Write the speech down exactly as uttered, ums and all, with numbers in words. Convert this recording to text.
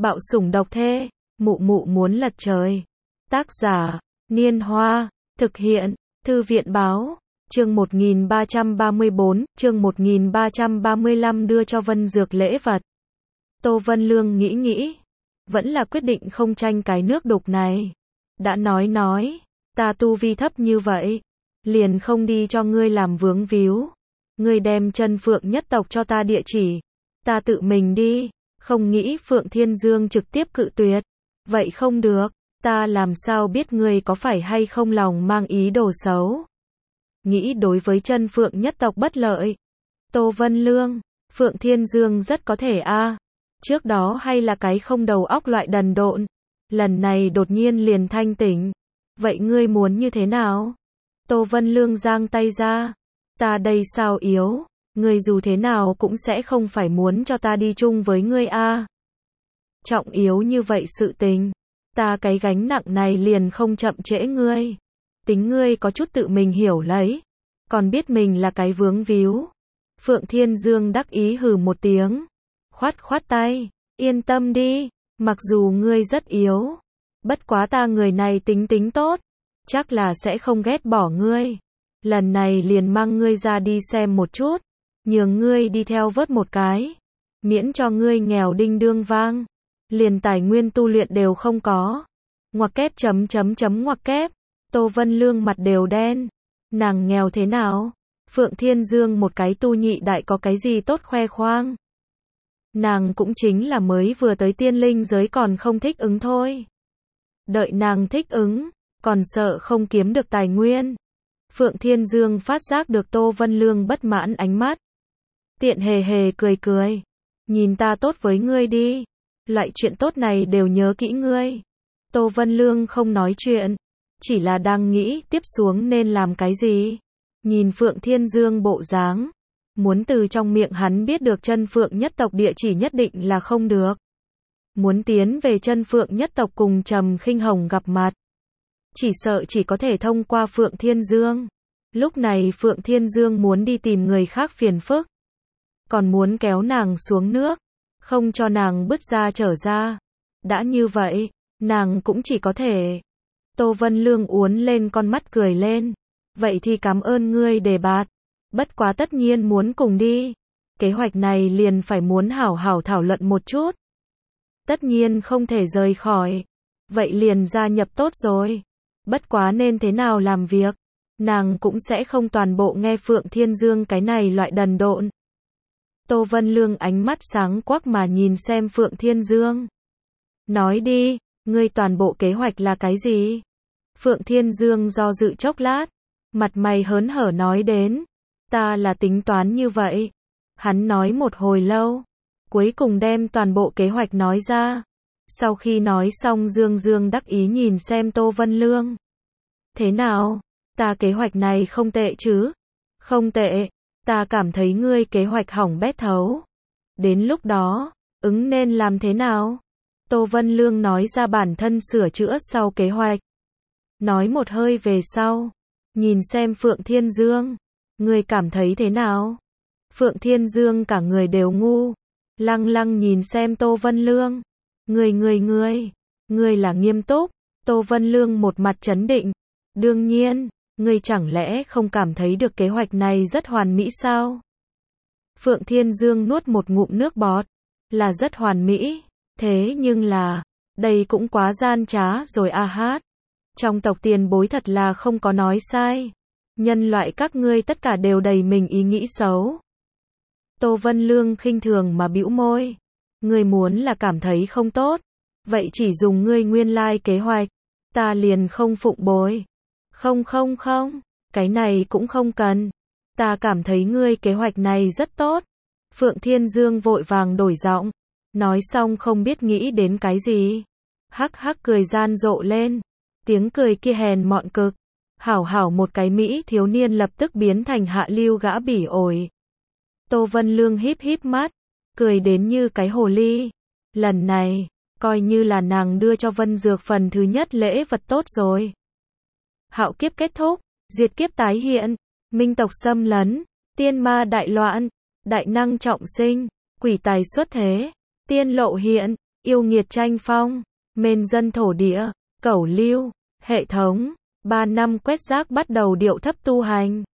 Bạo sủng độc thê, mụ mụ muốn lật trời. Tác giả, Niên Hoa, thực hiện, Thư viện báo, chương một nghìn ba trăm ba mươi bốn, chương một nghìn ba trăm ba mươi lăm đưa cho Vân Dược lễ vật. Tô Vân Lương nghĩ nghĩ, vẫn là quyết định không tranh cái nước đục này. Đã nói nói, ta tu vi thấp như vậy, liền không đi cho ngươi làm vướng víu. Ngươi đem Chân Phượng nhất tộc cho ta địa chỉ, ta tự mình đi. Không nghĩ Phượng Thiên Dương trực tiếp cự tuyệt. Vậy không được, ta làm sao biết ngươi có phải hay không lòng mang ý đồ xấu. Nghĩ đối với Chân Phượng nhất tộc bất lợi. Tô Vân Lương, Phượng Thiên Dương rất có thể a. À. Trước đó hay là cái không đầu óc loại đần độn. Lần này đột nhiên liền thanh tỉnh. Vậy ngươi muốn như thế nào? Tô Vân Lương giang tay ra. Ta đây sao yếu? Ngươi dù thế nào cũng sẽ không phải muốn cho ta đi chung với ngươi a. À. Trọng yếu như vậy sự tình, ta cái gánh nặng này liền không chậm trễ ngươi. Tính ngươi có chút tự mình hiểu lấy, còn biết mình là cái vướng víu. Phượng Thiên Dương đắc ý hừ một tiếng, khoát khoát tay, yên tâm đi, mặc dù ngươi rất yếu, bất quá ta người này tính tính tốt, chắc là sẽ không ghét bỏ ngươi. Lần này liền mang ngươi ra đi xem một chút, nhường ngươi đi theo vớt một cái, miễn cho ngươi nghèo đinh đương vang, liền tài nguyên tu luyện đều không có. Ngoặc kép chấm chấm chấm ngoặc kép. Tô Vân Lương mặt đều đen. Nàng nghèo thế nào? Phượng Thiên Dương một cái tu nhị đại có cái gì tốt khoe khoang? Nàng cũng chính là mới vừa tới tiên linh giới còn không thích ứng thôi. Đợi nàng thích ứng, còn sợ không kiếm được tài nguyên. Phượng Thiên Dương phát giác được Tô Vân Lương bất mãn ánh mắt. Tiện hề hề cười cười. Nhìn ta tốt với ngươi đi. Loại chuyện tốt này đều nhớ kỹ ngươi. Tô Vân Lương không nói chuyện, chỉ là đang nghĩ tiếp xuống nên làm cái gì. Nhìn Phượng Thiên Dương bộ dáng, muốn từ trong miệng hắn biết được Chân Phượng nhất tộc địa chỉ nhất định là không được. Muốn tiến về Chân Phượng nhất tộc cùng Trầm Khinh Hồng gặp mặt, chỉ sợ chỉ có thể thông qua Phượng Thiên Dương. Lúc này Phượng Thiên Dương muốn đi tìm người khác phiền phức, còn muốn kéo nàng xuống nước, không cho nàng bứt ra trở ra. Đã như vậy, nàng cũng chỉ có thể. Tô Vân Lương uốn lên con mắt cười lên. Vậy thì cảm ơn ngươi đề bạt. Bất quá tất nhiên muốn cùng đi. Kế hoạch này liền phải muốn hảo hảo thảo luận một chút. Tất nhiên không thể rời khỏi. Vậy liền gia nhập tốt rồi. Bất quá nên thế nào làm việc, nàng cũng sẽ không toàn bộ nghe Phượng Thiên Dương cái này loại đần độn. Tô Vân Lương ánh mắt sáng quắc mà nhìn xem Phượng Thiên Dương. Nói đi, ngươi toàn bộ kế hoạch là cái gì? Phượng Thiên Dương do dự chốc lát, mặt mày hớn hở nói đến. Ta là tính toán như vậy. Hắn nói một hồi lâu, cuối cùng đem toàn bộ kế hoạch nói ra. Sau khi nói xong Dương Dương đắc ý nhìn xem Tô Vân Lương. Thế nào? Ta kế hoạch này không tệ chứ? Không tệ. Ta cảm thấy ngươi kế hoạch hỏng bét thấu. Đến lúc đó, ứng nên làm thế nào? Tô Vân Lương nói ra bản thân sửa chữa sau kế hoạch. Nói một hơi về sau, nhìn xem Phượng Thiên Dương. Ngươi cảm thấy thế nào? Phượng Thiên Dương cả người đều ngu. Lăng lăng nhìn xem Tô Vân Lương. Ngươi ngươi ngươi, ngươi là nghiêm túc. Tô Vân Lương một mặt trấn định. Đương nhiên, ngươi chẳng lẽ không cảm thấy được kế hoạch này rất hoàn mỹ sao? Phượng Thiên Dương nuốt một ngụm nước bọt. Là rất hoàn mỹ. Thế nhưng là, đây cũng quá gian trá rồi a hát. Trong tộc tiền bối thật là không có nói sai. Nhân loại các ngươi tất cả đều đầy mình ý nghĩ xấu. Tô Vân Lương khinh thường mà bĩu môi. Ngươi muốn là cảm thấy không tốt. Vậy chỉ dùng ngươi nguyên lai kế hoạch. Ta liền không phụng bồi. Không không không, cái này cũng không cần. Ta cảm thấy ngươi kế hoạch này rất tốt. Phượng Thiên Dương vội vàng đổi giọng. Nói xong không biết nghĩ đến cái gì. Hắc hắc cười gian rộ lên. Tiếng cười kia hèn mọn cực. Hảo hảo một cái Mỹ thiếu niên lập tức biến thành hạ lưu gã bỉ ổi. Tô Vân Lương híp híp mắt. Cười đến như cái hồ ly. Lần này, coi như là nàng đưa cho Vân Dược phần thứ nhất lễ vật tốt rồi. Hạo kiếp kết thúc, diệt kiếp tái hiện, minh tộc xâm lấn, tiên ma đại loạn, đại năng trọng sinh, quỷ tài xuất thế, tiên lộ hiện, yêu nghiệt tranh phong, mên dân thổ địa, cẩu lưu, hệ thống, ba năm quét rác bắt đầu điệu thấp tu hành.